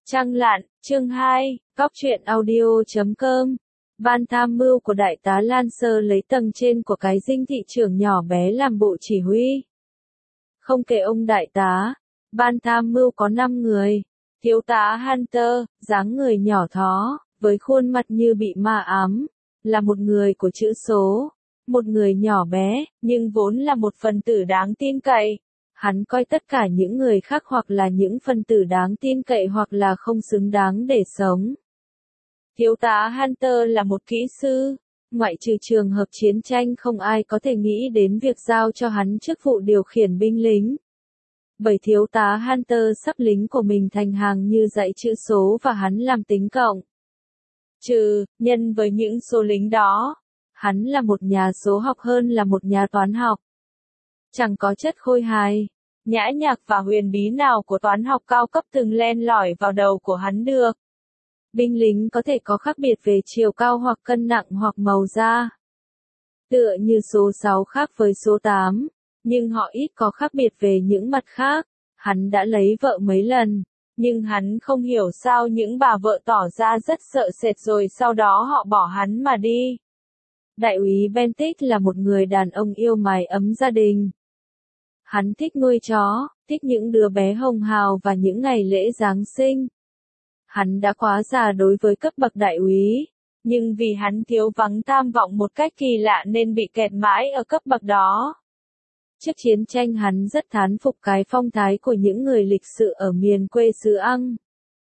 Trăng lặn, chương 2, góc truyện audio.com. Ban tham mưu của đại tá Lancer lấy tầng trên của cái dinh thị trưởng nhỏ bé làm bộ chỉ huy. Không kể ông đại tá, ban tham mưu có 5 người. Thiếu tá Hunter, dáng người nhỏ thó, với khuôn mặt như bị ma ám, là một người của chữ số. Một người nhỏ bé, nhưng vốn là một phần tử đáng tin cậy. Hắn coi tất cả những người khác hoặc là những phần tử đáng tin cậy hoặc là không xứng đáng để sống. Thiếu tá Hunter là một kỹ sư, ngoại trừ trường hợp chiến tranh không ai có thể nghĩ đến việc giao cho hắn chức vụ điều khiển binh lính. Bởi thiếu tá Hunter sắp lính của mình thành hàng như dãy chữ số và hắn làm tính cộng. Nhân với những số lính đó, hắn là một nhà số học hơn là một nhà toán học. Chẳng có chất khôi hài, nhã nhạc và huyền bí nào của toán học cao cấp từng len lỏi vào đầu của hắn được. Binh lính có thể có khác biệt về chiều cao hoặc cân nặng hoặc màu da. Tựa như số 6 khác với số 8, nhưng họ ít có khác biệt về những mặt khác. Hắn đã lấy vợ mấy lần, nhưng hắn không hiểu sao những bà vợ tỏ ra rất sợ sệt rồi sau đó họ bỏ hắn mà đi. Đại úy Bentic là một người đàn ông yêu mái ấm gia đình. Hắn thích nuôi chó, thích những đứa bé hồng hào và những ngày lễ Giáng sinh. Hắn đã quá già đối với cấp bậc đại úy, nhưng vì hắn thiếu vắng tham vọng một cách kỳ lạ nên bị kẹt mãi ở cấp bậc đó. Trước chiến tranh hắn rất thán phục cái phong thái của những người lịch sự ở miền quê xứ Ăng.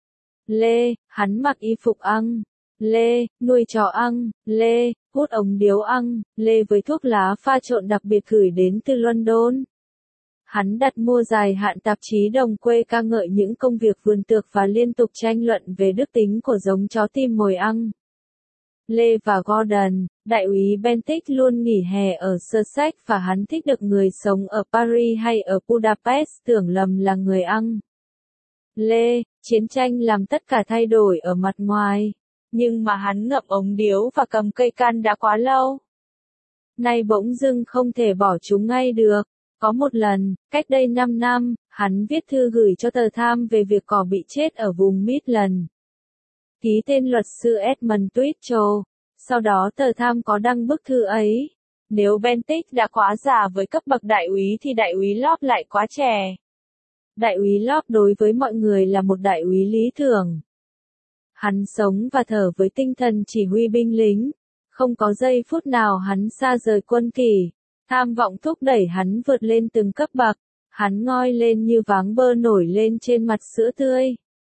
Hắn mặc y phục Ăng. Nuôi chó Ăng. Hút ống điếu Ăng. Với thuốc lá pha trộn đặc biệt gửi đến từ London. Hắn đặt mua dài hạn tạp chí đồng quê ca ngợi những công việc vườn tược và liên tục tranh luận về đức tính của giống chó tim mồi Ăng. Và Gordon, đại úy Bentic luôn nghỉ hè ở Sussex và hắn thích được người sống ở Paris hay ở Budapest tưởng lầm là người Ăng. Chiến tranh làm tất cả thay đổi ở mặt ngoài, nhưng mà hắn ngậm ống điếu và cầm cây can đã quá lâu. Nay bỗng dưng không thể bỏ chúng ngay được. Có một lần, cách đây 5 năm, hắn viết thư gửi cho tờ Tham về việc cỏ bị chết ở vùng Midland. Ký tên luật sư Edmund Twitchell. Sau đó tờ Tham có đăng bức thư ấy. Nếu Bentic đã quá già với cấp bậc đại úy thì đại úy Lop lại quá trẻ. Đại úy Lop đối với mọi người là một đại úy lý tưởng. Hắn sống và thở với tinh thần chỉ huy binh lính. Không có giây phút nào hắn xa rời quân kỷ. Tham vọng thúc đẩy hắn vượt lên từng cấp bậc. Hắn ngoi lên như váng bơ nổi lên trên mặt sữa tươi.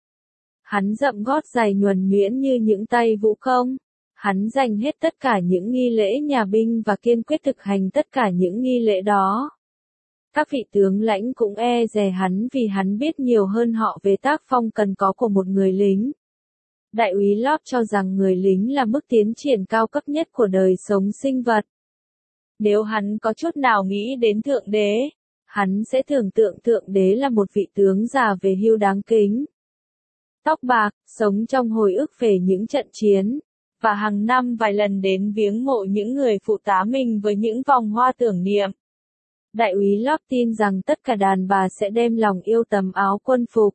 Hắn dậm gót giày nhuần nhuyễn như những tay vũ công. Hắn dành hết tất cả những nghi lễ nhà binh và kiên quyết thực hành tất cả những nghi lễ đó. Các vị tướng lãnh cũng e dè hắn vì hắn biết nhiều hơn họ về tác phong cần có của một người lính. Đại úy Lop cho rằng người lính là mức tiến triển cao cấp nhất của đời sống sinh vật. Nếu hắn có chút nào nghĩ đến Thượng Đế, hắn sẽ tưởng tượng Thượng Đế là một vị tướng già về hưu đáng kính. Tóc bạc, sống trong hồi ức về những trận chiến, và hàng năm vài lần đến viếng mộ những người phụ tá mình với những vòng hoa tưởng niệm. Đại úy Lop tin rằng tất cả đàn bà sẽ đem lòng yêu tấm áo quân phục.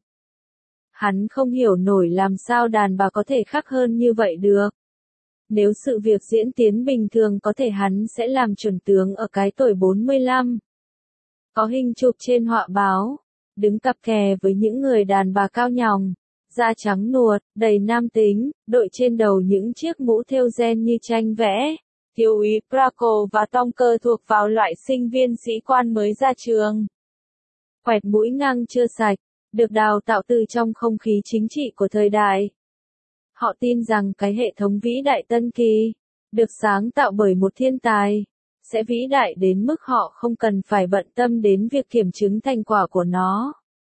Hắn không hiểu nổi làm sao đàn bà có thể khác hơn như vậy được. Nếu sự việc diễn tiến bình thường có thể hắn sẽ làm chuẩn tướng ở cái tuổi 45. Có hình chụp trên họa báo, đứng cặp kè với những người đàn bà cao nhòng, da trắng nuột, đầy nam tính, đội trên đầu những chiếc mũ thêu ren như tranh vẽ. Thiếu úy Braco và Tonker thuộc vào loại sinh viên sĩ quan mới ra trường. Quẹt mũi ngang chưa sạch, được đào tạo từ trong không khí chính trị của thời đại. Họ tin rằng cái hệ thống vĩ đại Tân Kỳ, được sáng tạo bởi một thiên tài, sẽ vĩ đại đến mức họ không cần phải bận tâm đến việc kiểm chứng thành quả của nó.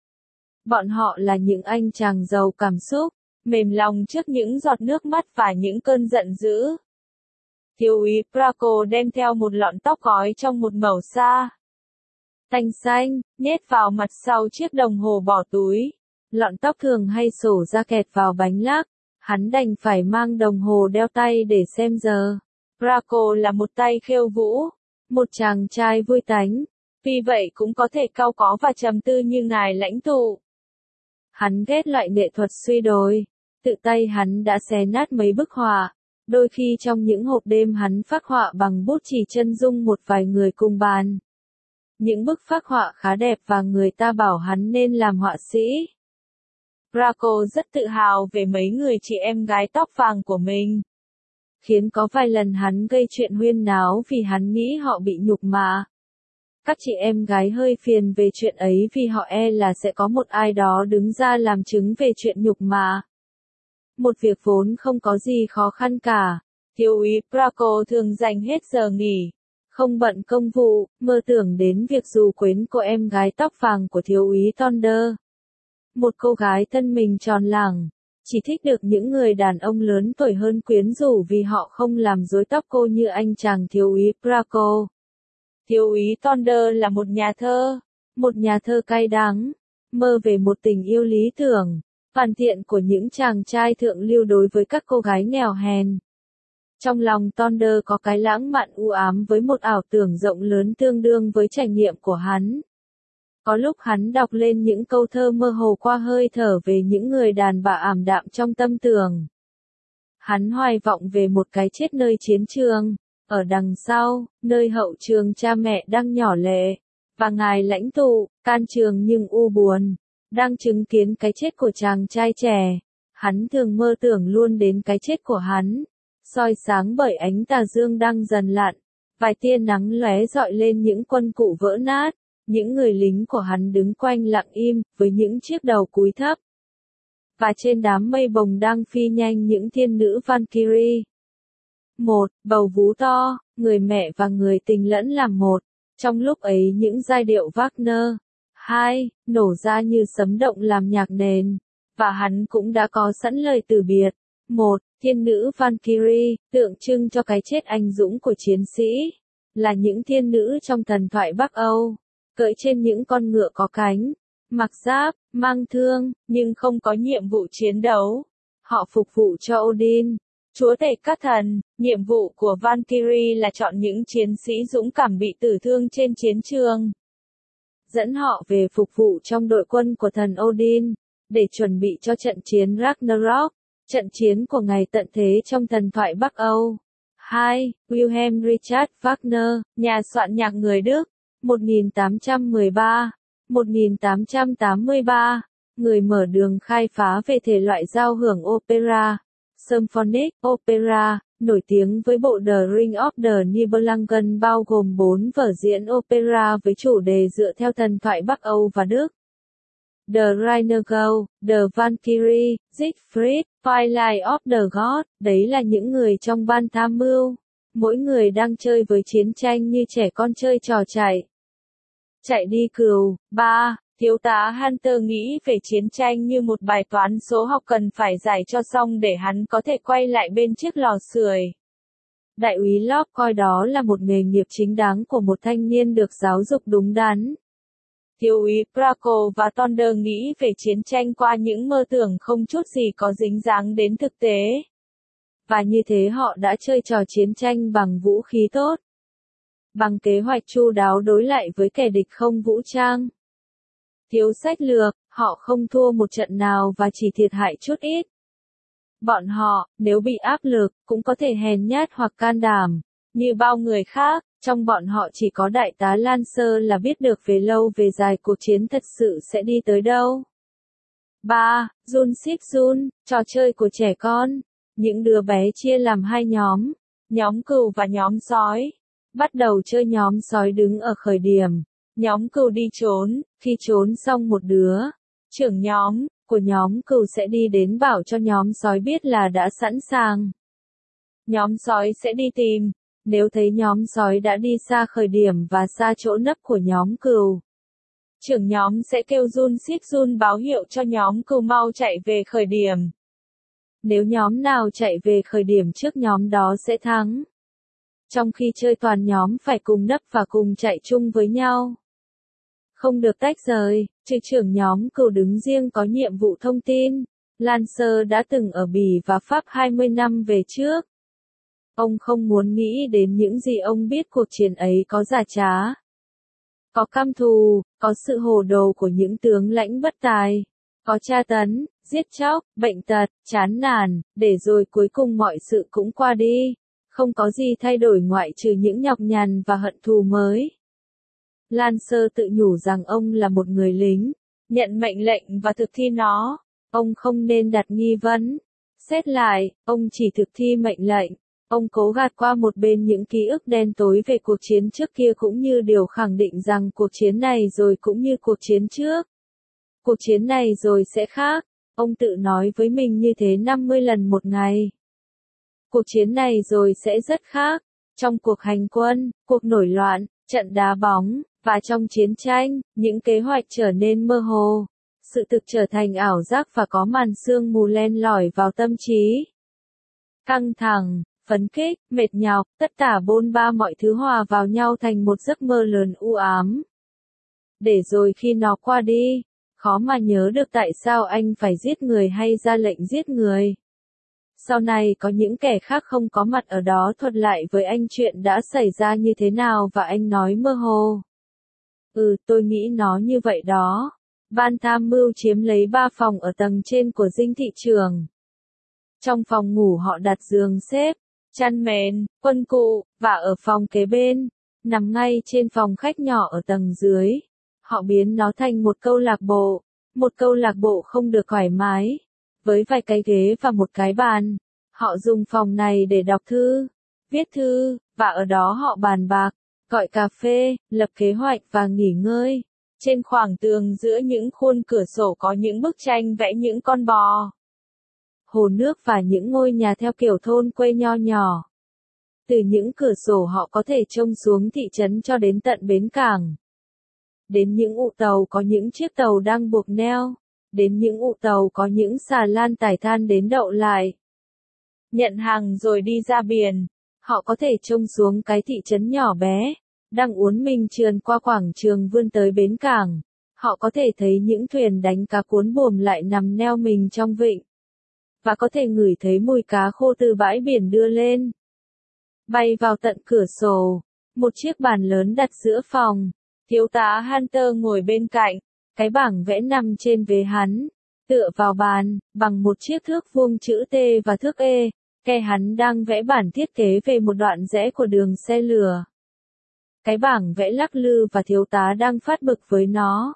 Bọn họ là những anh chàng giàu cảm xúc, mềm lòng trước những giọt nước mắt và những cơn giận dữ. Thiếu úy Braco đem theo một lọn tóc gói trong một mẩu sa tanh xanh, nhét vào mặt sau chiếc đồng hồ bỏ túi. Lọn tóc thường hay xổ ra kẹt vào bánh lác. Hắn đành phải mang đồng hồ đeo tay để xem giờ. Braco là một tay khiêu vũ, một chàng trai vui tánh, vì vậy cũng có thể cau có và trầm tư như ngài lãnh tụ. Hắn ghét loại nghệ thuật suy đồi. Tự tay hắn đã xé nát mấy bức họa. Đôi khi trong những hộp đêm hắn phác họa bằng bút chì chân dung một vài người cùng bàn. Những bức phác họa khá đẹp và người ta bảo hắn nên làm họa sĩ. Braco rất tự hào về mấy người chị em gái tóc vàng của mình. Khiến có vài lần hắn gây chuyện huyên náo vì hắn nghĩ họ bị nhục mạ. Các chị em gái hơi phiền về chuyện ấy vì họ e là sẽ có một ai đó đứng ra làm chứng về chuyện nhục mạ. Một việc vốn không có gì khó khăn cả. Thiếu úy Braco thường dành hết giờ nghỉ, không bận công vụ, mơ tưởng đến việc dù quến cô em gái tóc vàng của thiếu úy Thunder. Một cô gái thân mình tròn lẳng, chỉ thích được những người đàn ông lớn tuổi hơn quyến rũ vì họ không làm rối tóc cô như anh chàng thiếu úy Braco. Thiếu úy Thunder là một nhà thơ cay đắng, mơ về một tình yêu lý tưởng, hoàn thiện của những chàng trai thượng lưu đối với các cô gái nghèo hèn. Trong lòng Thunder có cái lãng mạn u ám với một ảo tưởng rộng lớn tương đương với trải nghiệm của hắn. Có lúc hắn đọc lên những câu thơ mơ hồ qua hơi thở về những người đàn bà ảm đạm trong tâm tưởng. Hắn hoài vọng về một cái chết nơi chiến trường, ở đằng sau, nơi hậu trường cha mẹ đang nhỏ lệ, và ngài lãnh tụ, can trường nhưng u buồn, đang chứng kiến cái chết của chàng trai trẻ. Hắn thường mơ tưởng luôn đến cái chết của hắn, soi sáng bởi ánh tà dương đang dần lặn, vài tia nắng lóe dọi lên những quân cụ vỡ nát. Những người lính của hắn đứng quanh lặng im, với những chiếc đầu cúi thấp. Và trên đám mây bồng đang phi nhanh những thiên nữ Valkyrie. Một, bầu vú to, người mẹ và người tình lẫn làm một. Trong lúc ấy những giai điệu Wagner. 2, nổ ra như sấm động làm nhạc nền. Và hắn cũng đã có sẵn lời từ biệt. 1, thiên nữ Valkyrie, tượng trưng cho cái chết anh dũng của chiến sĩ. Là những thiên nữ trong thần thoại Bắc Âu. Cưỡi trên những con ngựa có cánh, mặc giáp, mang thương, nhưng không có nhiệm vụ chiến đấu. Họ phục vụ cho Odin, chúa tể các thần. Nhiệm vụ của Valkyrie là chọn những chiến sĩ dũng cảm bị tử thương trên chiến trường, dẫn họ về phục vụ trong đội quân của thần Odin, để chuẩn bị cho trận chiến Ragnarok, trận chiến của ngày tận thế trong thần thoại Bắc Âu. 2. Wilhelm Richard Wagner, nhà soạn nhạc người Đức. 1813-1883, người mở đường khai phá về thể loại giao hưởng opera, symphonic opera, nổi tiếng với bộ The Ring of the Nibelungen bao gồm 4 vở diễn opera với chủ đề dựa theo thần thoại Bắc Âu và Đức. The Rheingold, The Valkyrie, Siegfried, Twilight of the Gods, đấy là những người trong ban tham mưu. Mỗi người đang chơi với chiến tranh như trẻ con chơi trò chạy. Chạy đi cừu. 3. Thiếu tá Hunter nghĩ về chiến tranh như một bài toán số học cần phải giải cho xong để hắn có thể quay lại bên chiếc lò sưởi. Đại úy Locke coi đó là một nghề nghiệp chính đáng của một thanh niên được giáo dục đúng đắn. Thiếu úy Braco và Thunder nghĩ về chiến tranh qua những mơ tưởng không chút gì có dính dáng đến thực tế. Và như thế họ đã chơi trò chiến tranh bằng vũ khí tốt. Bằng kế hoạch chu đáo đối lại với kẻ địch không vũ trang. Thiếu sách lược, họ không thua một trận nào và chỉ thiệt hại chút ít. Bọn họ, nếu bị áp lực, cũng có thể hèn nhát hoặc can đảm, như bao người khác. Trong bọn họ chỉ có đại tá Lancer là biết được về lâu về dài cuộc chiến thật sự sẽ đi tới đâu. 3. Jun Sik Jun, trò chơi của trẻ con. Những đứa bé chia làm hai nhóm cừu và nhóm sói. Bắt đầu chơi nhóm sói đứng ở khởi điểm. Nhóm cừu đi trốn, khi trốn xong một đứa, trưởng nhóm của nhóm cừu sẽ đi đến bảo cho nhóm sói biết là đã sẵn sàng. Nhóm sói sẽ đi tìm, nếu thấy nhóm sói đã đi xa khởi điểm và xa chỗ nấp của nhóm cừu. Trưởng nhóm sẽ kêu Jun Sik Jun báo hiệu cho nhóm cừu mau chạy về khởi điểm. Nếu nhóm nào chạy về khởi điểm trước nhóm đó sẽ thắng. Trong khi chơi toàn nhóm phải cùng nấp và cùng chạy chung với nhau. Không được tách rời, trừ trưởng nhóm cừu đứng riêng có nhiệm vụ thông tin. Lancer đã từng ở Bỉ và Pháp 20 năm về trước. Ông không muốn nghĩ đến những gì ông biết cuộc chiến ấy có giả trá. Có căm thù, có sự hồ đồ của những tướng lãnh bất tài. có tra tấn, giết chóc, bệnh tật, chán nản, để rồi cuối cùng mọi sự cũng qua đi. Không có gì thay đổi ngoại trừ những nhọc nhằn và hận thù mới. Lancer tự nhủ rằng ông là một người lính, nhận mệnh lệnh và thực thi nó. Ông không nên đặt nghi vấn. Xét lại, ông chỉ thực thi mệnh lệnh. Ông cố gạt qua một bên những ký ức đen tối về cuộc chiến trước kia cũng như điều khẳng định rằng cuộc chiến này rồi cũng như cuộc chiến trước. Cuộc chiến này rồi sẽ khác. Ông tự nói với mình như thế 50 lần một ngày. Cuộc chiến này rồi sẽ rất khác. Trong cuộc hành quân, cuộc nổi loạn, trận đá bóng, và trong chiến tranh, những kế hoạch trở nên mơ hồ. Sự thực trở thành ảo giác và có màn sương mù len lỏi vào tâm trí. Căng thẳng, phấn khích, mệt nhọc, tất cả bôn ba mọi thứ hòa vào nhau thành một giấc mơ lớn u ám. Để rồi khi nó qua đi, khó mà nhớ được tại sao anh phải giết người hay ra lệnh giết người. Sau này có những kẻ khác không có mặt ở đó thuật lại với anh chuyện đã xảy ra như thế nào và anh nói mơ hồ. Tôi nghĩ nó như vậy đó. Ban tham mưu chiếm lấy 3 phòng ở tầng trên của dinh thị trường. Trong phòng ngủ họ đặt giường xếp, chăn mền, quân cụ, và ở phòng kế bên, nằm ngay trên phòng khách nhỏ ở tầng dưới. Họ biến nó thành một câu lạc bộ. Một câu lạc bộ không được thoải mái. Với vài cái ghế và một cái bàn. Họ dùng phòng này để đọc thư, viết thư, và ở đó họ bàn bạc, gọi cà phê, lập kế hoạch và nghỉ ngơi. Trên khoảng tường giữa những khuôn cửa sổ có những bức tranh vẽ những con bò, hồ nước và những ngôi nhà theo kiểu thôn quê nho nhỏ. Từ những cửa sổ họ có thể trông xuống thị trấn cho đến tận bến cảng. Đến những ụ tàu có những chiếc tàu đang buộc neo. Đến những ụ tàu có những xà lan tải than đến đậu lại. Nhận hàng rồi đi ra biển. Họ có thể trông xuống cái thị trấn nhỏ bé, đang uốn mình trườn qua quảng trường vươn tới bến cảng. Họ có thể thấy những thuyền đánh cá cuốn buồm lại nằm neo mình trong vịnh. Và có thể ngửi thấy mùi cá khô từ bãi biển đưa lên. Bay vào tận cửa sổ. Một chiếc bàn lớn đặt giữa phòng. Thiếu tá Hunter ngồi bên cạnh. Cái bảng vẽ nằm trên vế hắn. Tựa vào bàn, bằng một chiếc thước vuông chữ T và thước E. Kẻ hắn đang vẽ bản thiết kế về một đoạn rẽ của đường xe lửa. Cái bảng vẽ lắc lư và thiếu tá đang phát bực với nó.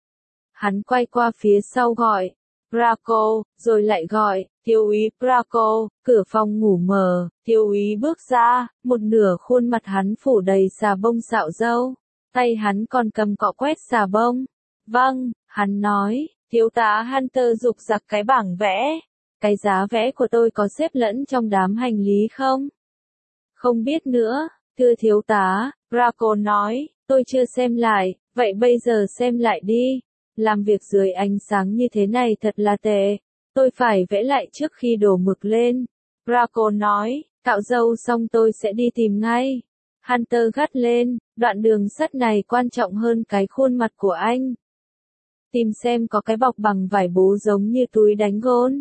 Hắn quay qua phía sau gọi, Braco, rồi lại gọi, thiếu úy Braco, cửa phòng ngủ mở, thiếu úy bước ra, một nửa khuôn mặt hắn phủ đầy xà bông xạo râu, tay hắn còn cầm cọ quét xà bông. Vâng, hắn nói, thiếu tá Hunter rục rặc cái bảng vẽ. Cái giá vẽ của tôi có xếp lẫn trong đám hành lý không? Không biết nữa, thưa thiếu tá, Braco nói, tôi chưa xem lại, vậy bây giờ xem lại đi. Làm việc dưới ánh sáng như thế này thật là tệ. Tôi phải vẽ lại trước khi đổ mực lên. Braco nói, cạo râu xong tôi sẽ đi tìm ngay. Hunter gắt lên, đoạn đường sắt này quan trọng hơn cái khuôn mặt của anh. Tìm xem có cái bọc bằng vải bố giống như túi đánh gôn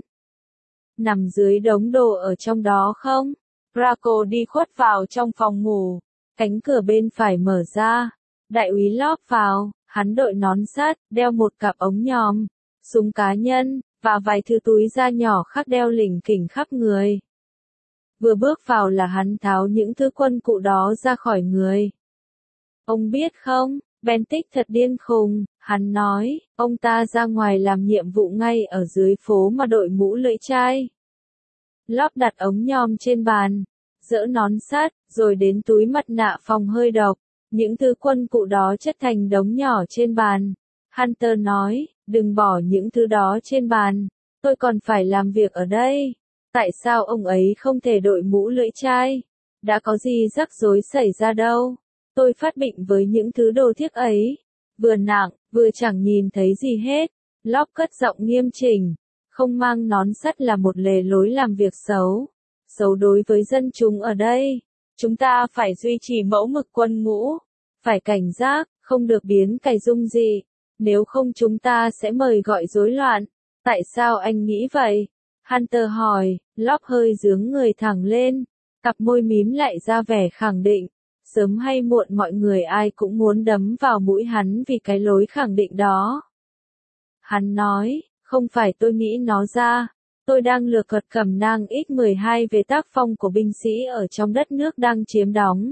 nằm dưới đống đồ ở trong đó không? Braco đi khuất vào trong phòng ngủ. Cánh cửa bên phải mở ra. Đại úy lóp vào, hắn đội nón sắt, đeo một cặp ống nhòm, súng cá nhân, và vài thứ túi da nhỏ khác đeo lỉnh kỉnh khắp người. Vừa bước vào là hắn tháo những thứ quân cụ đó ra khỏi người. Ông biết không, Bentic thật điên khùng, hắn nói, ông ta ra ngoài làm nhiệm vụ ngay ở dưới phố mà đội mũ lưỡi chai. Lóp đặt ống nhòm trên bàn, dỡ nón sắt, rồi đến túi mặt nạ phòng hơi độc. Những thứ quân cụ đó chất thành đống nhỏ trên bàn. Hunter nói, đừng bỏ những thứ đó trên bàn, tôi còn phải làm việc ở đây. Tại sao ông ấy không thể đội mũ lưỡi chai? Đã có gì rắc rối xảy ra đâu. Tôi phát bệnh với những thứ đồ thiết ấy. Vừa nặng, vừa chẳng nhìn thấy gì hết. Lóp cất giọng nghiêm chỉnh. Không mang nón sắt là một lề lối làm việc xấu. Xấu đối với dân chúng ở đây. Chúng ta phải duy trì mẫu mực quân ngũ. Phải cảnh giác, không được biến cải dung dị. Nếu không chúng ta sẽ mời gọi rối loạn. Tại sao anh nghĩ vậy? Hunter hỏi, Lóp hơi giướng người thẳng lên. Cặp môi mím lại ra vẻ khẳng định. Sớm hay muộn mọi người ai cũng muốn đấm vào mũi hắn vì cái lối khẳng định đó. Hắn nói, Không phải tôi nghĩ nó ra. Tôi đang lược thuật cẩm nang X12 về tác phong của binh sĩ ở trong đất nước đang chiếm đóng.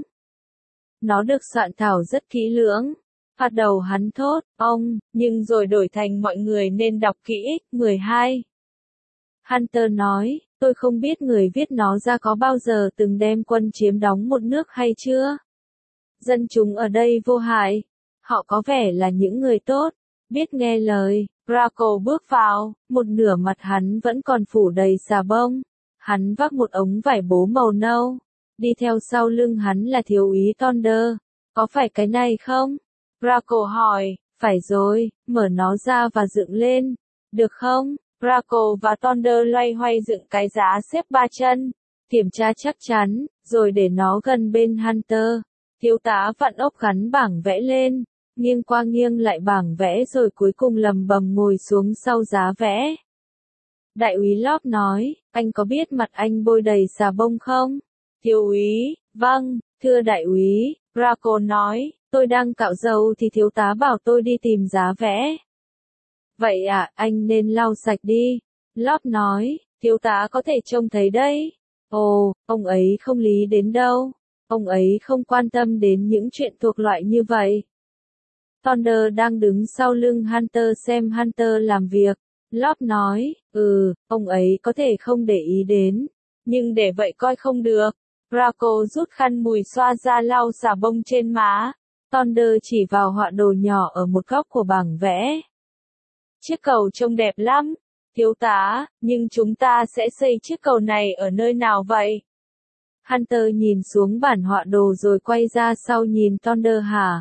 Nó được soạn thảo rất kỹ lưỡng. Bắt đầu hắn thốt, ông, nhưng rồi đổi thành mọi người nên đọc kỹ X12. Hunter nói, tôi không biết người viết nó ra có bao giờ từng đem quân chiếm đóng một nước hay chưa. Dân chúng ở đây vô hại. Họ có vẻ là những người tốt, biết nghe lời. Draco bước vào, một nửa mặt hắn vẫn còn phủ đầy xà bông. Hắn vác một ống vải bố màu nâu. Đi theo sau lưng hắn là thiếu úy Thunder. Có phải cái này không? Draco hỏi, phải rồi, mở nó ra và dựng lên. Được không? Draco và Thunder loay hoay dựng cái giá xếp 3 chân. Kiểm tra chắc chắn, rồi để nó gần bên Hunter. Thiếu tá vặn ốc gắn bảng vẽ lên. Nghiêng qua nghiêng lại bảng vẽ rồi cuối cùng lầm bầm ngồi xuống sau giá vẽ. Đại úy Locke nói, anh có biết mặt anh bôi đầy xà bông không? Thiếu úy, vâng, thưa đại úy, Draco nói, tôi đang cạo râu thì thiếu tá bảo tôi đi tìm giá vẽ. Vậy à, anh nên lau sạch đi. Locke nói, thiếu tá có thể trông thấy đấy. Ồ, ông ấy không lý đến đâu. Ông ấy không quan tâm đến những chuyện thuộc loại như vậy. Thunder đang đứng sau lưng Hunter xem Hunter làm việc. Locke nói, ông ấy có thể không để ý đến. Nhưng để vậy coi không được. Draco rút khăn mùi xoa ra lau xà bông trên má. Thunder chỉ vào họa đồ nhỏ ở một góc của bảng vẽ. Chiếc cầu trông đẹp lắm. Thiếu tá, nhưng chúng ta sẽ xây chiếc cầu này ở nơi nào vậy? Hunter nhìn xuống bản họa đồ rồi quay ra sau nhìn Thunder hả?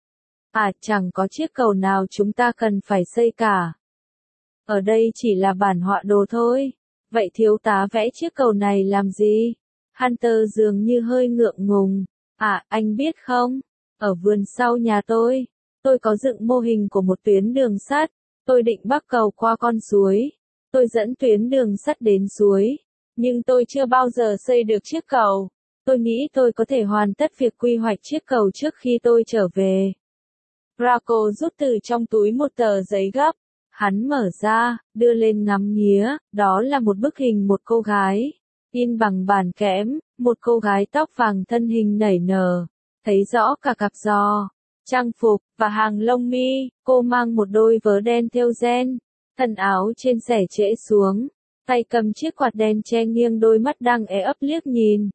À, chẳng có chiếc cầu nào chúng ta cần phải xây cả. Ở đây chỉ là bản họa đồ thôi. Vậy thiếu tá vẽ chiếc cầu này làm gì? Hunter dường như hơi ngượng ngùng. À, anh biết không? Ở vườn sau nhà tôi có dựng mô hình của một tuyến đường sắt. Tôi định bắc cầu qua con suối. Tôi dẫn tuyến đường sắt đến suối. Nhưng tôi chưa bao giờ xây được chiếc cầu. Tôi nghĩ tôi có thể hoàn tất việc quy hoạch chiếc cầu trước khi tôi trở về. Draco rút từ trong túi một tờ giấy gấp. Hắn mở ra, đưa lên ngắm nghía, đó là một bức hình một cô gái. In bằng bàn kẽm, một cô gái tóc vàng thân hình nảy nở. Thấy rõ cả cặp giò, trang phục, và hàng lông mi. Cô mang một đôi vớ đen thêu ren. Thân áo trên xẻ trễ xuống. Tay cầm chiếc quạt đen che nghiêng đôi mắt đang é ấp liếc nhìn.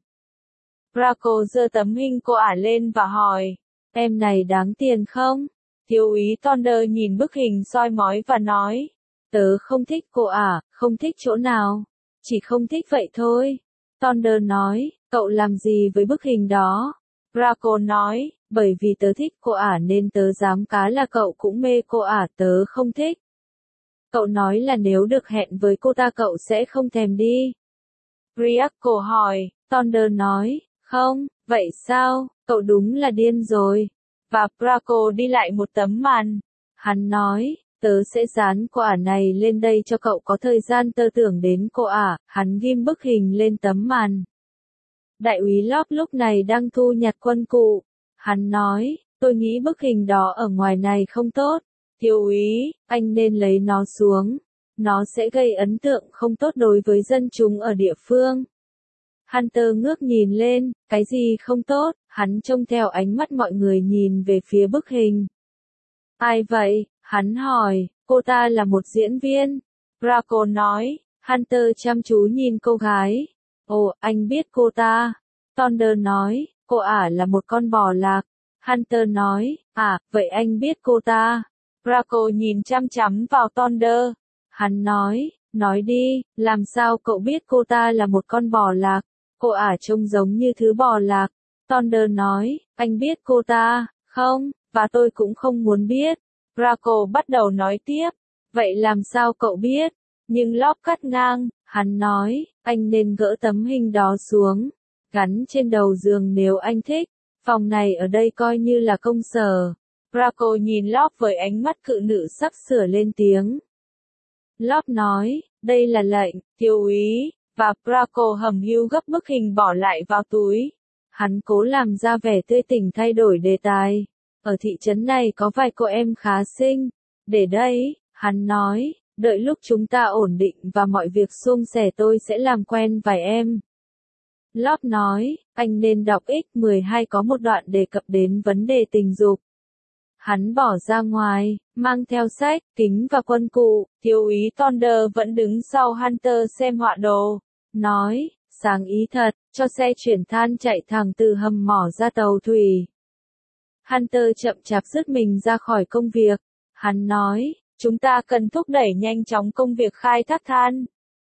Draco giơ tấm hình cô ả lên và hỏi, em này đáng tiền không? Thiếu úy Thunder nhìn bức hình soi mói và nói, tớ không thích cô ả, không thích chỗ nào. Chỉ không thích vậy thôi. Thunder nói, cậu làm gì với bức hình đó? Draco nói, bởi vì tớ thích cô ả nên tớ dám cá là cậu cũng mê cô ả, tớ không thích. Cậu nói là nếu được hẹn với cô ta cậu sẽ không thèm đi. Briaco hỏi, Thunder nói, không, vậy sao, cậu đúng là điên rồi. Và Draco đi lại một tấm màn. Hắn nói, tớ sẽ dán cô ả này lên đây cho cậu có thời gian tơ tưởng đến cô ả. Hắn ghim bức hình lên tấm màn. Đại úy Locke lúc này đang thu nhặt quân cụ. Hắn nói, tôi nghĩ bức hình đó ở ngoài này không tốt. Thiếu úy, anh nên lấy nó xuống. Nó sẽ gây ấn tượng không tốt đối với dân chúng ở địa phương. Hunter ngước nhìn lên, cái gì không tốt, hắn trông theo ánh mắt mọi người nhìn về phía bức hình. Ai vậy? Hắn hỏi, cô ta là một diễn viên. Draco nói, Hunter chăm chú nhìn cô gái. Ồ, anh biết cô ta. Thunder nói, cô ả là một con bò lạc. Hunter nói, à, vậy anh biết cô ta. Draco nhìn chăm chăm vào Thunder. Hắn nói đi, làm sao cậu biết cô ta là một con bò lạc? Cô ả trông giống như thứ bò lạc. Thunder nói, anh biết cô ta, không, và tôi cũng không muốn biết. Draco bắt đầu nói tiếp, vậy làm sao cậu biết? Nhưng Locke cắt ngang, hắn nói, anh nên gỡ tấm hình đó xuống, gắn trên đầu giường nếu anh thích. Phòng này ở đây coi như là công sở. Draco nhìn Locke với ánh mắt cự nữ sắp sửa lên tiếng. Locke nói, đây là lệnh, thiếu úy, và Draco hầm hưu gấp bức hình bỏ lại vào túi. Hắn cố làm ra vẻ tươi tỉnh thay đổi đề tài. Ở thị trấn này có vài cô em khá xinh. Để đây, hắn nói, Đợi lúc chúng ta ổn định và mọi việc suôn sẻ tôi sẽ làm quen vài em. Lop nói, anh nên đọc X12 có một đoạn đề cập đến vấn đề tình dục. Hắn bỏ ra ngoài, mang theo sách, kính và quân cụ, thiếu úy Thunder vẫn đứng sau Hunter xem họa đồ. Nói, sáng ý thật, cho xe chuyển than chạy thẳng từ hầm mỏ ra tàu thủy. Hunter chậm chạp rút mình ra khỏi công việc. Hắn nói, chúng ta cần thúc đẩy nhanh chóng công việc khai thác than.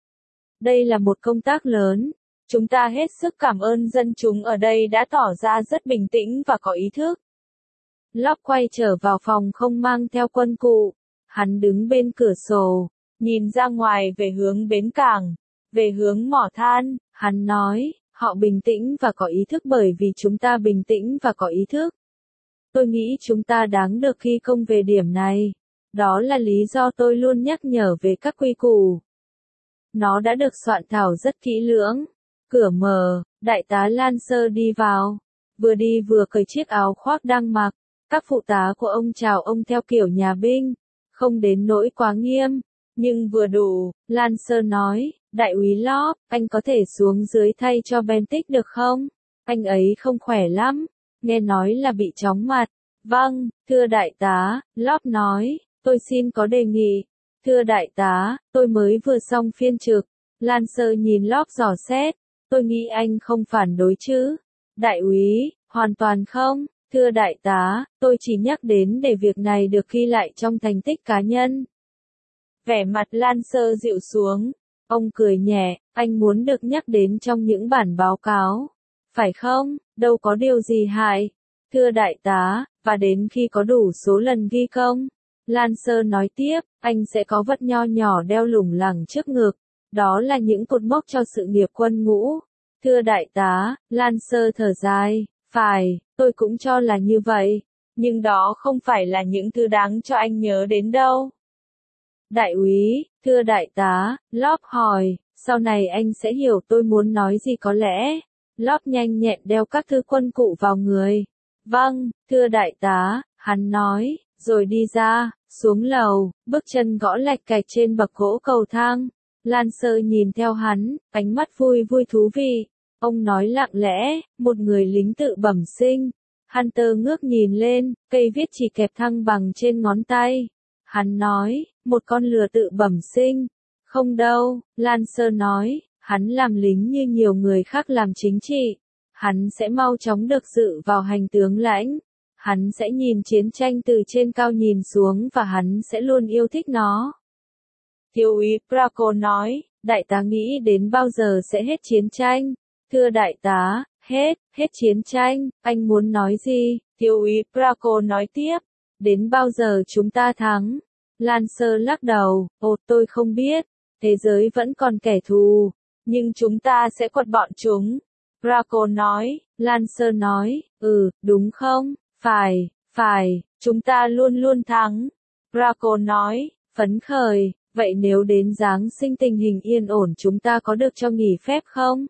Đây là một công tác lớn. Chúng ta hết sức cảm ơn dân chúng ở đây đã tỏ ra rất bình tĩnh và có ý thức. Lop quay trở vào phòng không mang theo quân cụ. Hắn đứng bên cửa sổ, nhìn ra ngoài về hướng bến cảng, về hướng mỏ than. Hắn nói, họ bình tĩnh và có ý thức bởi vì chúng ta bình tĩnh và có ý thức. Tôi nghĩ chúng ta đáng được ghi công về điểm này. Đó là lý do tôi luôn nhắc nhở về các quy củ. Nó đã được soạn thảo rất kỹ lưỡng. Cửa mở, đại tá Lancer đi vào. Vừa đi vừa cởi chiếc áo khoác đang mặc. Các phụ tá của ông chào ông theo kiểu nhà binh. Không đến nỗi quá nghiêm, nhưng vừa đủ. Lancer nói, đại úy Lop, anh có thể xuống dưới thay cho Bentic được không? Anh ấy không khỏe lắm. Nghe nói là bị chóng mặt. Vâng, thưa đại tá, Lop nói, tôi xin có đề nghị. Thưa đại tá, tôi mới vừa xong phiên trực. Lancer nhìn Lop dò xét. Tôi nghĩ anh không phản đối chứ. Đại úy, hoàn toàn không. Thưa đại tá, tôi chỉ nhắc đến để việc này được ghi lại trong thành tích cá nhân. Vẻ mặt Lancer dịu xuống. Ông cười nhẹ, anh muốn được nhắc đến trong những bản báo cáo. Phải không? Đâu có điều gì hại. Thưa đại tá, và đến khi có đủ số lần ghi công. Lancer nói tiếp, anh sẽ có vật nho nhỏ đeo lủng lẳng trước ngực. Đó là những cột mốc cho sự nghiệp quân ngũ. Thưa đại tá, Lancer thở dài, phải, tôi cũng cho là như vậy. Nhưng đó không phải là những thứ đáng cho anh nhớ đến đâu. Đại úy, thưa đại tá, Lop hỏi, sau này anh sẽ hiểu tôi muốn nói gì có lẽ. Lop nhanh nhẹn đeo các thứ quân cụ vào người. Vâng, thưa đại tá, hắn nói, rồi đi ra, xuống lầu, bước chân gõ lạch cạch trên bậc gỗ cầu thang. Lancer nhìn theo hắn, ánh mắt vui vui thú vị. Ông nói lặng lẽ, một người lính tự bẩm sinh. Hunter ngước nhìn lên, cây viết chỉ kẹp thăng bằng trên ngón tay. Hắn nói, một con lừa tự bẩm sinh. Không đâu, Lancer nói, hắn làm lính như nhiều người khác làm chính trị. Hắn sẽ mau chóng được dự vào hành tướng lãnh. Hắn sẽ nhìn chiến tranh từ trên cao nhìn xuống và hắn sẽ luôn yêu thích nó. Thiếu úy Braco nói, đại tá nghĩ đến bao giờ sẽ hết chiến tranh? Thưa đại tá, hết chiến tranh, anh muốn nói gì? Thiếu úy Braco nói tiếp, đến bao giờ chúng ta thắng? Lancer lắc đầu, tôi không biết, thế giới vẫn còn kẻ thù, nhưng chúng ta sẽ quật bọn chúng. Braco nói, Lancer nói, đúng không? Phải, chúng ta luôn luôn thắng. Braco nói, phấn khởi, vậy nếu đến Giáng sinh tình hình yên ổn chúng ta có được cho nghỉ phép không?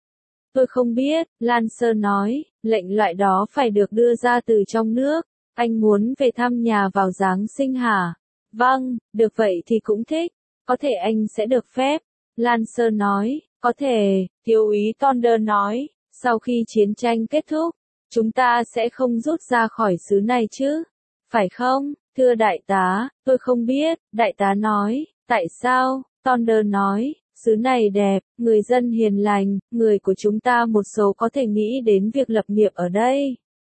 Tôi không biết, Lancer nói, lệnh loại đó phải được đưa ra từ trong nước. Anh muốn về thăm nhà vào Giáng sinh hả? Vâng, được vậy thì cũng thích. Có thể anh sẽ được phép. Lancer nói, có thể, thiếu úy Thunder nói, sau khi chiến tranh kết thúc, chúng ta sẽ không rút ra khỏi xứ này chứ? Phải không? Thưa đại tá, tôi không biết, đại tá nói, tại sao? Thunder nói, xứ này đẹp, người dân hiền lành, người của chúng ta một số có thể nghĩ đến việc lập nghiệp ở đây.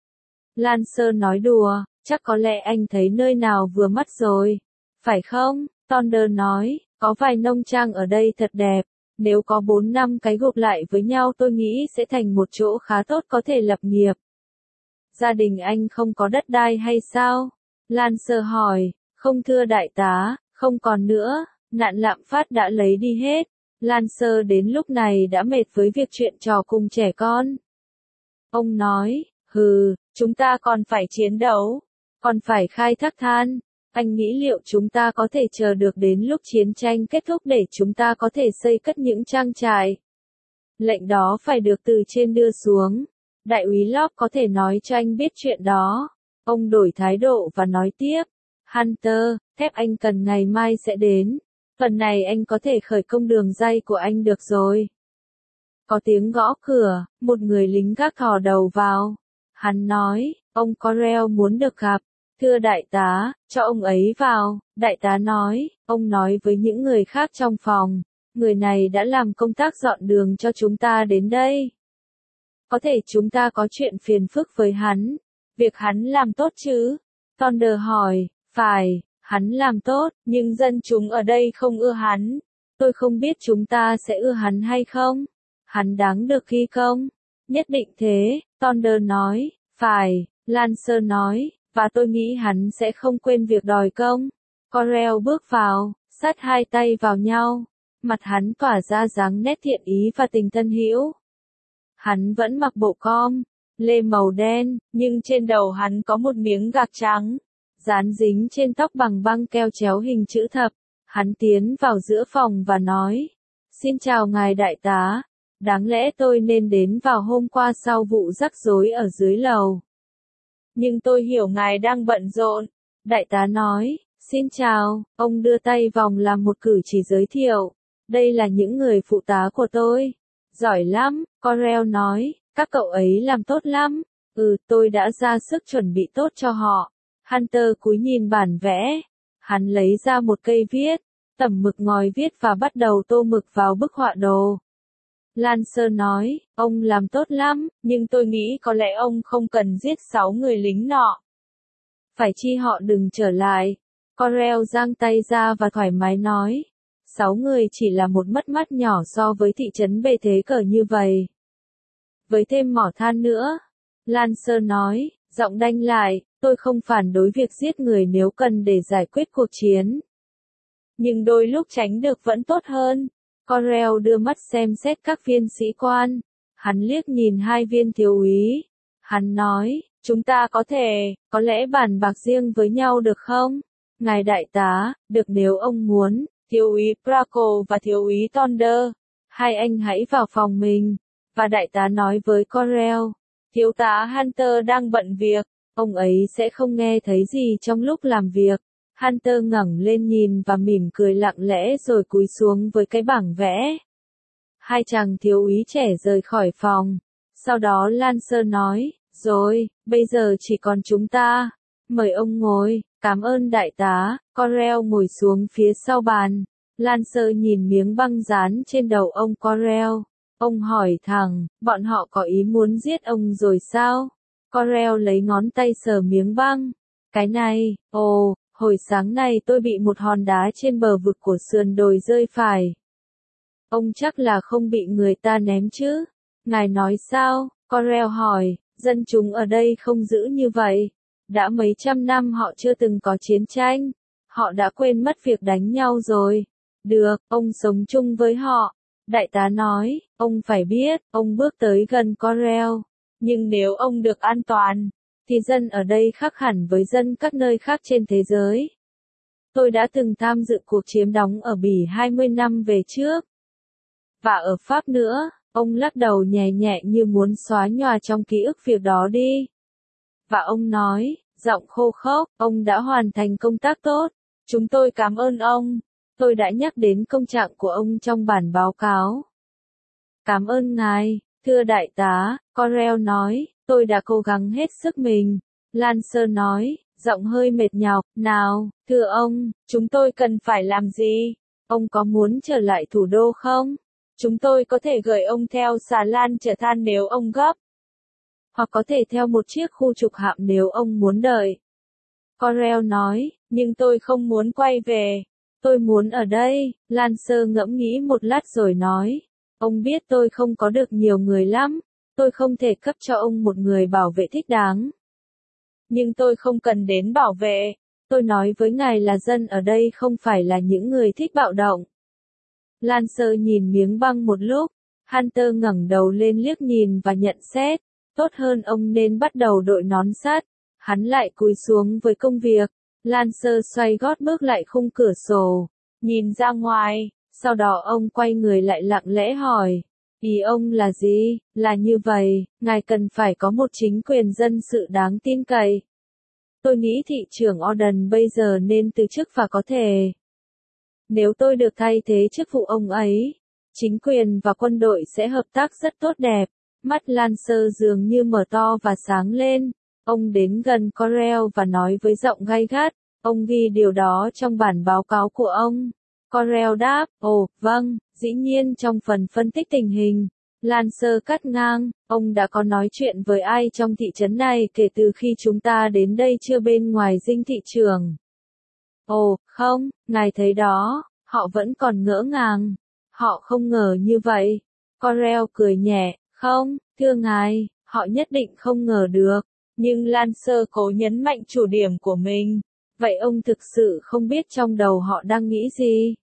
Lancer nói đùa, chắc có lẽ anh thấy nơi nào vừa mắt rồi. Phải không? Thunder nói, có vài nông trang ở đây thật đẹp. Nếu có 4-5 cái gộp lại với nhau tôi nghĩ sẽ thành một chỗ khá tốt có thể lập nghiệp. Gia đình anh không có đất đai hay sao? Lancer hỏi, không thưa đại tá, không còn nữa, nạn lạm phát đã lấy đi hết. Lancer đến lúc này đã mệt với việc chuyện trò cùng trẻ con. Ông nói, chúng ta còn phải chiến đấu, còn phải khai thác than. Anh nghĩ liệu chúng ta có thể chờ được đến lúc chiến tranh kết thúc để chúng ta có thể xây cất những trang trại? Lệnh đó phải được từ trên đưa xuống. Đại úy Lop có thể nói cho anh biết chuyện đó. Ông đổi thái độ và nói tiếp. Hunter, thép anh cần ngày mai sẽ đến. Phần này anh có thể khởi công đường dây của anh được rồi. Có tiếng gõ cửa, một người lính gác thò đầu vào. Hắn nói, ông Correll muốn được gặp. Thưa đại tá, cho ông ấy vào. Đại tá nói, ông nói với những người khác trong phòng. Người này đã làm công tác dọn đường cho chúng ta đến đây. Có thể chúng ta có chuyện phiền phức với hắn. Việc hắn làm tốt chứ? Thunder hỏi, phải, hắn làm tốt, nhưng dân chúng ở đây không ưa hắn. Tôi không biết chúng ta sẽ ưa hắn hay không. Hắn đáng được ghi công. Nhất định thế, Thunder nói, phải, Lancer nói, và tôi nghĩ hắn sẽ không quên việc đòi công. Correll bước vào, sát hai tay vào nhau. Mặt hắn tỏa ra dáng nét thiện ý và tình thân hữu. Hắn vẫn mặc bộ lê màu đen, nhưng trên đầu hắn có một miếng gạc trắng, dán dính trên tóc bằng băng keo chéo hình chữ thập. Hắn tiến vào giữa phòng và nói, xin chào ngài đại tá, đáng lẽ tôi nên đến vào hôm qua sau vụ rắc rối ở dưới lầu. Nhưng tôi hiểu ngài đang bận rộn. Đại tá nói, xin chào, ông đưa tay vòng làm một cử chỉ giới thiệu. Đây là những người phụ tá của tôi. Giỏi lắm, Correll nói, các cậu ấy làm tốt lắm. Tôi đã ra sức chuẩn bị tốt cho họ. Hunter cúi nhìn bản vẽ. Hắn lấy ra một cây viết, tẩm mực ngòi viết và bắt đầu tô mực vào bức họa đồ. Lancer nói, ông làm tốt lắm, nhưng tôi nghĩ có lẽ ông không cần giết 6 người lính nọ. Phải chi họ đừng trở lại. Correll giang tay ra và thoải mái nói. 6 người chỉ là một mất mát nhỏ so với thị trấn bề thế cỡ như vậy. Với thêm mỏ than nữa. Lancer nói, giọng đanh lại, tôi không phản đối việc giết người nếu cần để giải quyết cuộc chiến. Nhưng đôi lúc tránh được vẫn tốt hơn. Correll đưa mắt xem xét các viên sĩ quan. Hắn liếc nhìn 2 viên thiếu úy. Hắn nói, chúng ta có lẽ bàn bạc riêng với nhau được không? Ngài đại tá, được nếu ông muốn. Thiếu úy Braco và thiếu úy Thunder, hai anh hãy vào phòng mình. Và đại tá nói với Correll, thiếu tá Hunter đang bận việc, ông ấy sẽ không nghe thấy gì trong lúc làm việc. Hunter ngẩng lên nhìn và mỉm cười lặng lẽ rồi cúi xuống với cái bảng vẽ. Hai chàng thiếu úy trẻ rời khỏi phòng. Sau đó Lancer nói, rồi, bây giờ chỉ còn chúng ta. Mời ông ngồi, cảm ơn đại tá. Correll ngồi xuống phía sau bàn. Lancer nhìn miếng băng dán trên đầu ông Correll. Ông hỏi thẳng, bọn họ có ý muốn giết ông rồi sao? Correll lấy ngón tay sờ miếng băng. Cái này, hồi sáng nay tôi bị một hòn đá trên bờ vực của sườn đồi rơi phải. Ông chắc là không bị người ta ném chứ? Ngài nói sao? Correll hỏi, dân chúng ở đây không giữ như vậy. Đã mấy trăm năm họ chưa từng có chiến tranh. Họ đã quên mất việc đánh nhau rồi. Được, ông sống chung với họ. Đại tá nói, ông phải biết, ông bước tới gần Correll. Nhưng nếu ông được an toàn, thì dân ở đây khác hẳn với dân các nơi khác trên thế giới. Tôi đã từng tham dự cuộc chiếm đóng ở Bỉ 20 năm về trước. Và ở Pháp nữa, ông lắc đầu nhẹ nhẹ như muốn xóa nhòa trong ký ức việc đó đi. Và ông nói, giọng khô khốc, ông đã hoàn thành công tác tốt. Chúng tôi cảm ơn ông. Tôi đã nhắc đến công trạng của ông trong bản báo cáo. Cảm ơn ngài, thưa đại tá, Correll nói, tôi đã cố gắng hết sức mình. Lancer nói, giọng hơi mệt nhọc, nào, thưa ông, chúng tôi cần phải làm gì? Ông có muốn trở lại thủ đô không? Chúng tôi có thể gửi ông theo xà lan chở than nếu ông gấp. Hoặc có thể theo một chiếc khu trục hạm nếu ông muốn đợi. Correll nói, nhưng tôi không muốn quay về. Tôi muốn ở đây. Lancer ngẫm nghĩ một lát rồi nói. Ông biết tôi không có được nhiều người lắm. Tôi không thể cấp cho ông một người bảo vệ thích đáng. Nhưng tôi không cần đến bảo vệ. Tôi nói với ngài là dân ở đây không phải là những người thích bạo động. Lancer nhìn miếng băng một lúc. Hunter ngẩng đầu lên liếc nhìn và nhận xét. Tốt hơn ông nên bắt đầu đội nón sắt. Hắn lại cúi xuống với công việc. Lancer xoay gót bước lại khung cửa sổ. Nhìn ra ngoài. Sau đó ông quay người lại lặng lẽ hỏi. Ý ông là gì? Là như vậy, ngài cần phải có một chính quyền dân sự đáng tin cậy. Tôi nghĩ thị trưởng Orden bây giờ nên từ chức và có thể Nếu tôi được thay thế chức vụ ông ấy, chính quyền và quân đội sẽ hợp tác rất tốt đẹp. Mắt Lancer dường như mở to và sáng lên. Ông đến gần Corel và nói với giọng gay gắt, ông ghi điều đó trong bản báo cáo của ông. Corel đáp, ồ, vâng, dĩ nhiên trong phần phân tích tình hình. Lancer cắt ngang, ông đã có nói chuyện với ai trong thị trấn này kể từ khi chúng ta đến đây chưa bên ngoài dinh thị trưởng? Ồ, không, ngài thấy đó, họ vẫn còn ngỡ ngàng. Họ không ngờ như vậy. Corel cười nhẹ, không, thưa ngài, họ nhất định không ngờ được. Nhưng Lancer cố nhấn mạnh chủ điểm của mình. Vậy ông thực sự không biết trong đầu họ đang nghĩ gì?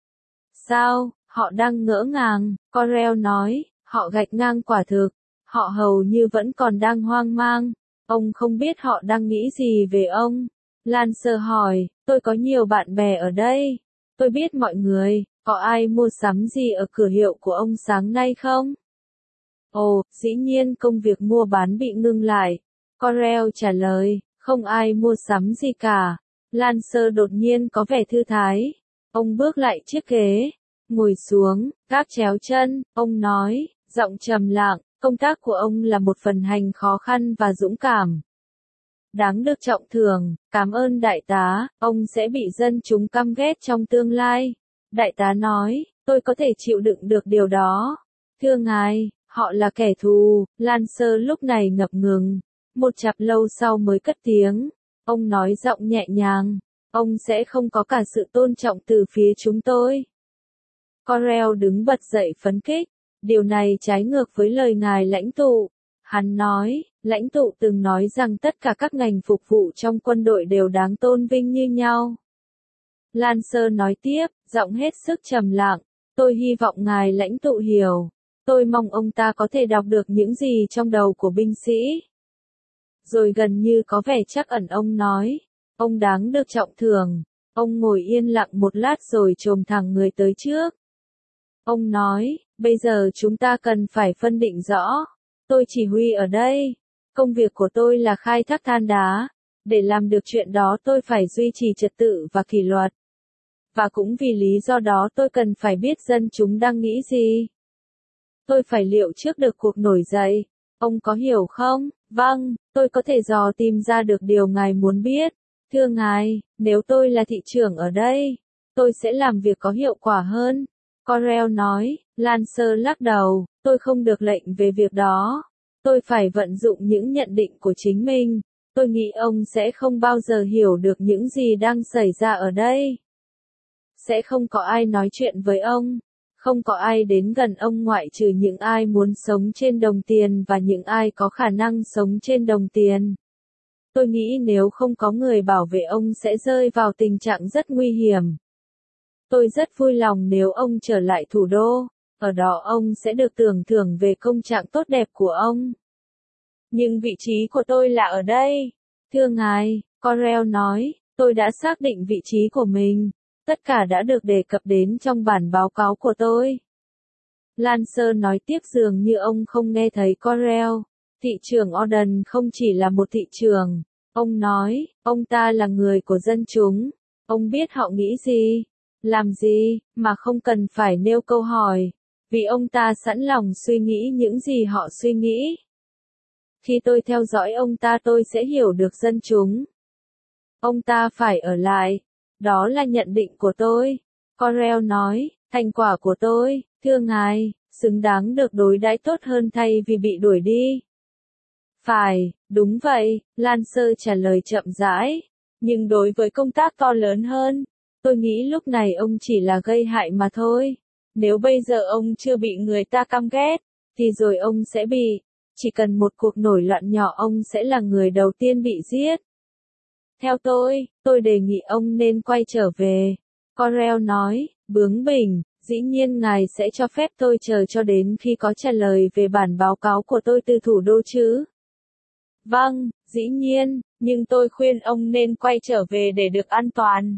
Sao, họ đang ngỡ ngàng, Corel nói, họ gạch ngang quả thực. Họ hầu như vẫn còn đang hoang mang. Ông không biết họ đang nghĩ gì về ông. Lancer hỏi, tôi có nhiều bạn bè ở đây. Tôi biết mọi người, có ai mua sắm gì ở cửa hiệu của ông sáng nay không? Ồ, dĩ nhiên công việc mua bán bị ngưng lại. Corel trả lời, không ai mua sắm gì cả. Lancer đột nhiên có vẻ thư thái. Ông bước lại chiếc ghế, ngồi xuống, gác chéo chân, ông nói, giọng trầm lặng, công tác của ông là một phần hành khó khăn và dũng cảm. Đáng được trọng thưởng, cảm ơn đại tá, ông sẽ bị dân chúng căm ghét trong tương lai. Đại tá nói, tôi có thể chịu đựng được điều đó. Thưa ngài, họ là kẻ thù, Lancer lúc này ngập ngừng. Một chặp lâu sau mới cất tiếng. Ông nói giọng nhẹ nhàng, ông sẽ không có cả sự tôn trọng từ phía chúng tôi. Corel đứng bật dậy phấn khích. Điều này trái ngược với lời ngài lãnh tụ. Hắn nói, lãnh tụ từng nói rằng tất cả các ngành phục vụ trong quân đội đều đáng tôn vinh như nhau. Lancer nói tiếp, giọng hết sức trầm lặng, tôi hy vọng ngài lãnh tụ hiểu. Tôi mong ông ta có thể đọc được những gì trong đầu của binh sĩ. Rồi gần như có vẻ trắc ẩn ông nói, ông đáng được trọng thưởng. Ông ngồi yên lặng một lát rồi chồm thẳng người tới trước. Ông nói, bây giờ chúng ta cần phải phân định rõ. Tôi chỉ huy ở đây. Công việc của tôi là khai thác than đá. Để làm được chuyện đó tôi phải duy trì trật tự và kỷ luật. Và cũng vì lý do đó tôi cần phải biết dân chúng đang nghĩ gì. Tôi phải liệu trước được cuộc nổi dậy. Ông có hiểu không? Vâng, tôi có thể dò tìm ra được điều ngài muốn biết. Thưa ngài, nếu tôi là thị trưởng ở đây, tôi sẽ làm việc có hiệu quả hơn. Corel nói, Lancer lắc đầu, tôi không được lệnh về việc đó. Tôi phải vận dụng những nhận định của chính mình. Tôi nghĩ ông sẽ không bao giờ hiểu được những gì đang xảy ra ở đây. Sẽ không có ai nói chuyện với ông. Không có ai đến gần ông ngoại trừ những ai muốn sống trên đồng tiền và những ai có khả năng sống trên đồng tiền. Tôi nghĩ nếu không có người bảo vệ ông sẽ rơi vào tình trạng rất nguy hiểm. Tôi rất vui lòng nếu ông trở lại thủ đô, ở đó ông sẽ được tưởng thưởng về công trạng tốt đẹp của ông. Nhưng vị trí của tôi là ở đây. Thưa ngài, Corel nói, tôi đã xác định vị trí của mình. Tất cả đã được đề cập đến trong bản báo cáo của tôi. Lancer nói tiếp dường như ông không nghe thấy Corel. Thị trưởng Orden không chỉ là một thị trưởng. Ông nói, ông ta là người của dân chúng. Ông biết họ nghĩ gì, làm gì, mà không cần phải nêu câu hỏi. Vì ông ta sẵn lòng suy nghĩ những gì họ suy nghĩ. Khi tôi theo dõi ông ta tôi sẽ hiểu được dân chúng. Ông ta phải ở lại. Đó là nhận định của tôi. Corel nói, thành quả của tôi, thưa ngài, xứng đáng được đối đãi tốt hơn thay vì bị đuổi đi. Phải, đúng vậy, Lancer trả lời chậm rãi. Nhưng đối với công tác to lớn hơn, tôi nghĩ lúc này ông chỉ là gây hại mà thôi. Nếu bây giờ ông chưa bị người ta căm ghét, thì rồi ông sẽ bị. Chỉ cần một cuộc nổi loạn nhỏ ông sẽ là người đầu tiên bị giết. Theo tôi đề nghị ông nên quay trở về. Corel nói, bướng bỉnh, dĩ nhiên ngài sẽ cho phép tôi chờ cho đến khi có trả lời về bản báo cáo của tôi từ thủ đô chứ? Vâng, dĩ nhiên, nhưng tôi khuyên ông nên quay trở về để được an toàn.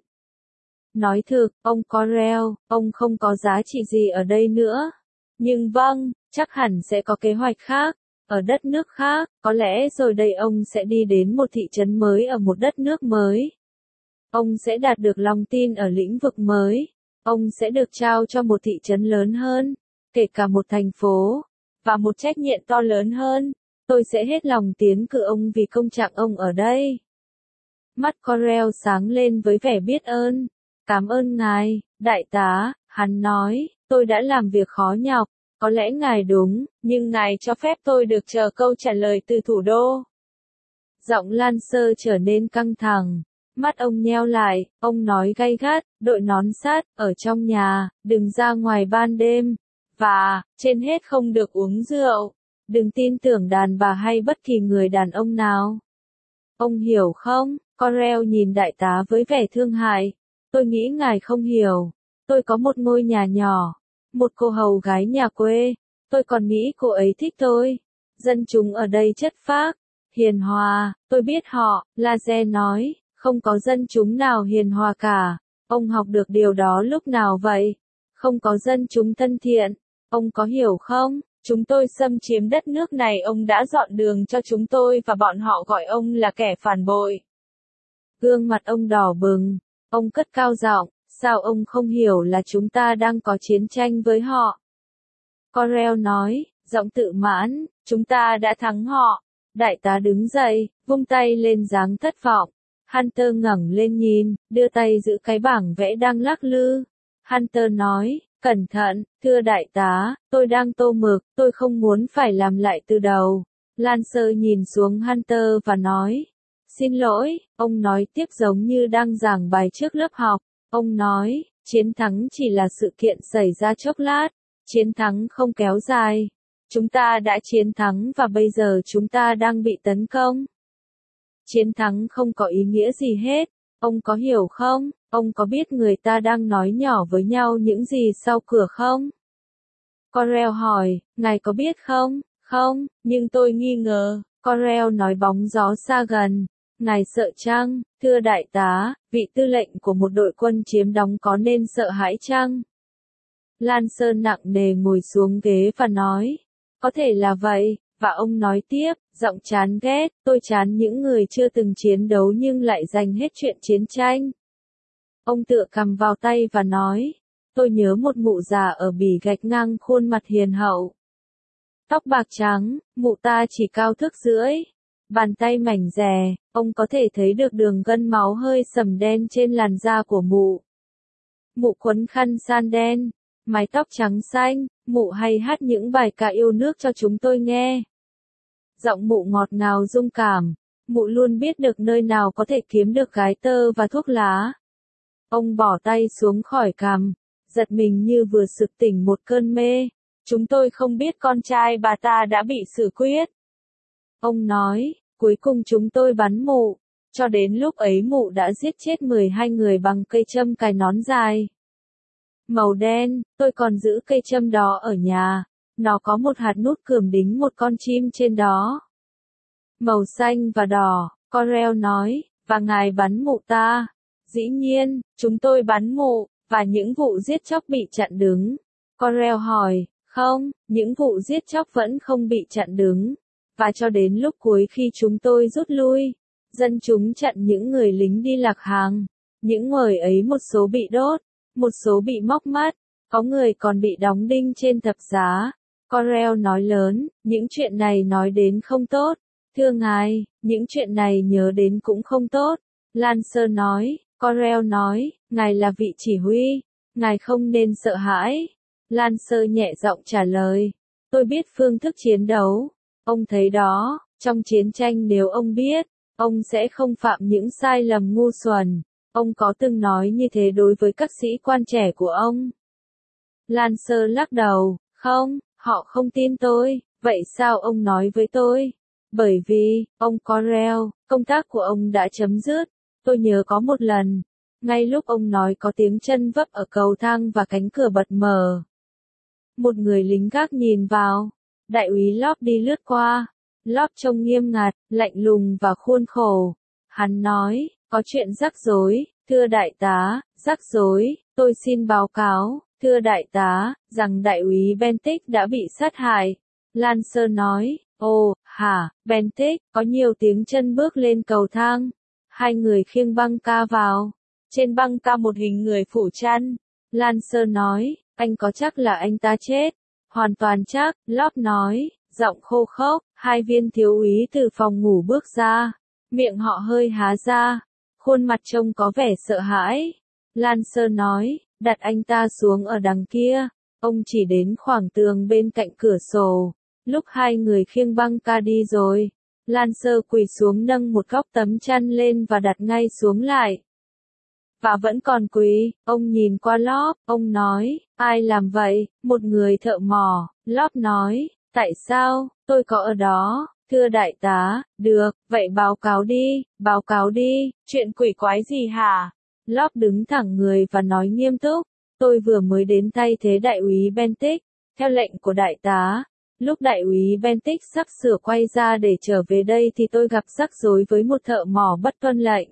Nói thực, ông Corel, ông không có giá trị gì ở đây nữa. Nhưng vâng, chắc hẳn sẽ có kế hoạch khác. Ở đất nước khác, có lẽ rồi đây ông sẽ đi đến một thị trấn mới ở một đất nước mới. Ông sẽ đạt được lòng tin ở lĩnh vực mới. ông sẽ được trao cho một thị trấn lớn hơn, kể cả một thành phố, và một trách nhiệm to lớn hơn. Tôi sẽ hết lòng tiến cử ông vì công trạng ông ở đây. Mắt Corel sáng lên với vẻ biết ơn. Cảm ơn ngài, đại tá, hắn nói, tôi đã làm việc khó nhọc, có lẽ ngài đúng, nhưng ngài cho phép tôi được chờ câu trả lời từ thủ đô. Giọng Lancer trở nên căng thẳng. Mắt ông nheo lại, ông nói gay gắt, đội nón sát, ở trong nhà, đừng ra ngoài ban đêm. Và, trên hết không được uống rượu. Đừng tin tưởng đàn bà hay bất kỳ người đàn ông nào. Ông hiểu không? Corel nhìn đại tá với vẻ thương hại. Tôi nghĩ ngài không hiểu. Tôi có một ngôi nhà nhỏ. Một cô hầu gái nhà quê. Tôi còn nghĩ cô ấy thích tôi. Dân chúng ở đây chất phác, hiền hòa, tôi biết họ, Laze nói. Không có dân chúng nào hiền hòa cả. Ông học được điều đó lúc nào vậy? Không có dân chúng thân thiện. Ông có hiểu không? Chúng tôi xâm chiếm đất nước này, ông đã dọn đường cho chúng tôi và bọn họ gọi ông là kẻ phản bội. Gương mặt ông đỏ bừng. Ông cất cao giọng, sao ông không hiểu là chúng ta đang có chiến tranh với họ? Corel nói, giọng tự mãn, chúng ta đã thắng họ. Đại tá đứng dậy, vung tay lên dáng thất vọng. Hunter ngẩng lên nhìn, đưa tay giữ cái bảng vẽ đang lắc lư. Hunter nói, cẩn thận, thưa đại tá, tôi đang tô mực, tôi không muốn phải làm lại từ đầu. Lancer nhìn xuống Hunter và nói, xin lỗi, ông nói tiếp giống như đang giảng bài trước lớp học. Ông nói, chiến thắng chỉ là sự kiện xảy ra chốc lát, chiến thắng không kéo dài. Chúng ta đã chiến thắng và bây giờ chúng ta đang bị tấn công. Chiến thắng không có ý nghĩa gì hết, ông có hiểu không? Ông có biết người ta đang nói nhỏ với nhau những gì sau cửa không? Corel hỏi, ngài có biết không? Không, nhưng tôi nghi ngờ. Corel nói bóng gió xa gần. Ngài sợ chăng, thưa đại tá, vị tư lệnh của một đội quân chiếm đóng có nên sợ hãi chăng? Lancer nặng nề ngồi xuống ghế và nói, có thể là vậy. Và ông nói tiếp, giọng chán ghét, tôi chán những người chưa từng chiến đấu nhưng lại dành hết chuyện chiến tranh. Ông tựa cằm vào tay và nói, tôi nhớ một mụ già ở Bỉ gạch ngang khuôn mặt hiền hậu. Tóc bạc trắng, mụ ta chỉ cao thước rưỡi. Bàn tay mảnh dè, ông có thể thấy được đường gân máu hơi sẫm đen trên làn da của mụ. Mụ quấn khăn san đen, mái tóc trắng xanh, mụ hay hát những bài ca yêu nước cho chúng tôi nghe. Giọng mụ ngọt ngào rung cảm, mụ luôn biết được nơi nào có thể kiếm được gái tơ và thuốc lá. Ông bỏ tay xuống khỏi cằm, giật mình như vừa sực tỉnh một cơn mê. Chúng tôi không biết con trai bà ta đã bị xử quyết. Ông nói, cuối cùng chúng tôi bắn mụ. Cho đến lúc ấy mụ đã giết chết 12 người bằng cây châm cài nón dài. Màu đen, tôi còn giữ cây châm đó ở nhà. Nó có một hạt nút cườm đính một con chim trên đó. Màu xanh và đỏ, Corel nói, và ngài bắn mụ ta. Dĩ nhiên, chúng tôi bắn mụ, và những vụ giết chóc bị chặn đứng. Corel hỏi, không, những vụ giết chóc vẫn không bị chặn đứng. Và cho đến lúc cuối khi chúng tôi rút lui, dân chúng chặn những người lính đi lạc hàng. Những người ấy một số bị đốt, một số bị móc mắt, có người còn bị đóng đinh trên thập giá. Corel nói lớn, những chuyện này nói đến không tốt. Thưa ngài, những chuyện này nhớ đến cũng không tốt. Lancer nói, Corel nói, ngài là vị chỉ huy, ngài không nên sợ hãi. Lancer nhẹ giọng trả lời, tôi biết phương thức chiến đấu. Ông thấy đó, trong chiến tranh nếu ông biết, ông sẽ không phạm những sai lầm ngu xuẩn. Ông có từng nói như thế đối với các sĩ quan trẻ của ông. Lancer lắc đầu, không, họ không tin tôi, vậy sao ông nói với tôi? Bởi vì, ông Corel, công tác của ông đã chấm dứt. Tôi nhớ có một lần, ngay lúc ông nói có tiếng chân vấp ở cầu thang và cánh cửa bật mở. Một người lính gác nhìn vào, đại úy Lop đi lướt qua. Lop trông nghiêm ngặt, lạnh lùng và khuôn khổ. Hắn nói, có chuyện rắc rối, thưa đại tá, rắc rối, tôi xin báo cáo, thưa đại tá, rằng đại úy Bentic đã bị sát hại. Lancer nói, ồ, hả, Bentic, có nhiều tiếng chân bước lên cầu thang. Hai người khiêng băng ca vào. Trên băng ca một hình người phủ chăn. Lancer nói, anh có chắc là anh ta chết? Hoàn toàn chắc, Locke nói, giọng khô khốc. Hai viên thiếu úy từ phòng ngủ bước ra. Miệng họ hơi há ra. Khuôn mặt trông có vẻ sợ hãi. Lancer nói, đặt anh ta xuống ở đằng kia. Ông chỉ đến khoảng tường bên cạnh cửa sổ. Lúc hai người khiêng băng ca đi rồi, Lancer quỳ xuống nâng một góc tấm chăn lên và đặt ngay xuống lại. Và vẫn còn quỳ, ông nhìn qua Locke, ông nói, ai làm vậy? Một người thợ mỏ. Locke nói, tại sao? Tôi có ở đó. Thưa đại tá, được, vậy báo cáo đi, chuyện quỷ quái gì hả? Locke đứng thẳng người và nói nghiêm túc, tôi vừa mới đến thay thế đại úy Bentic, theo lệnh của đại tá. Lúc đại úy Bentic sắp sửa quay ra để trở về đây thì tôi gặp rắc rối với một thợ mỏ bất tuân lệnh.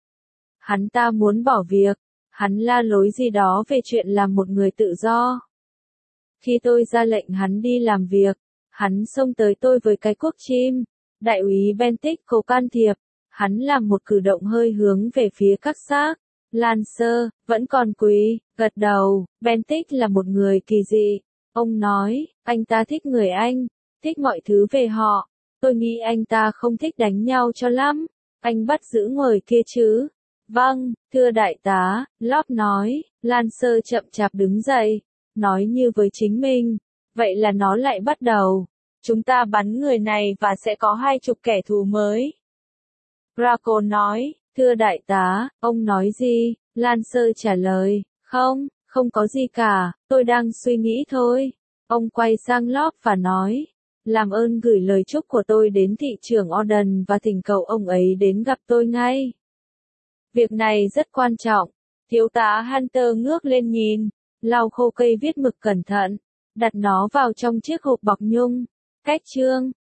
Hắn ta muốn bỏ việc, hắn la lối gì đó về chuyện làm một người tự do. Khi tôi ra lệnh hắn đi làm việc, hắn xông tới tôi với cái cuốc chim. Đại úy Bentic cố can thiệp, hắn làm một cử động hơi hướng về phía các xác. Lancer, vẫn còn quỳ, gật đầu, Bentic là một người kỳ dị. Ông nói, anh ta thích người Anh, thích mọi thứ về họ. Tôi nghĩ anh ta không thích đánh nhau cho lắm. Anh bắt giữ người kia chứ? Vâng, thưa đại tá, Locke nói. Lancer chậm chạp đứng dậy, nói như với chính mình. Vậy là nó lại bắt đầu. Chúng ta bắn người này và sẽ có 20 kẻ thù mới. Draco nói, thưa đại tá, ông nói gì? Lancer trả lời, không có gì cả, tôi đang suy nghĩ thôi. Ông quay sang Locke và nói, làm ơn gửi lời chúc của tôi đến thị trưởng Orden và thỉnh cầu ông ấy đến gặp tôi ngay. Việc này rất quan trọng. Thiếu tá Hunter ngước lên nhìn, lau khô cây viết mực cẩn thận, đặt nó vào trong chiếc hộp bọc nhung. Cách chương